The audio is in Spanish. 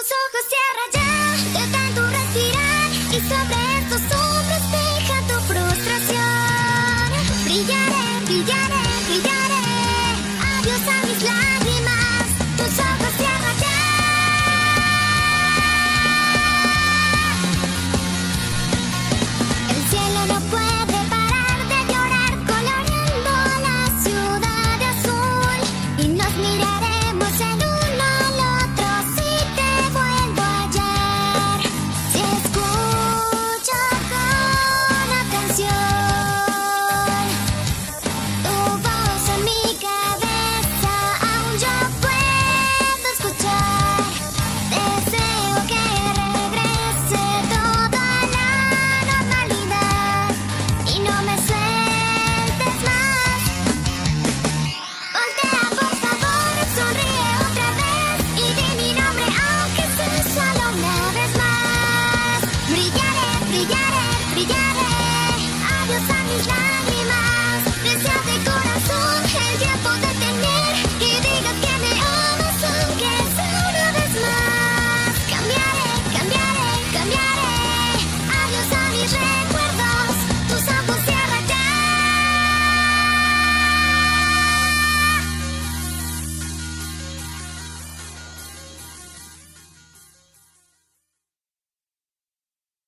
ojos cierra ya, detén tu respirar y sobre estos hombros deja tu frustración. Brillaré, brillaré, brillaré. Adiós a mis lágrimas. Tus ojos cierra ya. El cielo no puede parar de llorar, coloreando la ciudad de azul. Y nos miraremos el uno al otro si te vuelvo ayer. Si escucho con atención tu voz en mi cabeza, aún yo puedo escuchar. Deseo que regrese todo a la normalidad y no me sueltes más. Voltea, por favor, sonríe otra vez y di mi nombre, aunque sea solo una vez más. Brillaré, brillaré, brillaré. Adiós a mis lágrimas.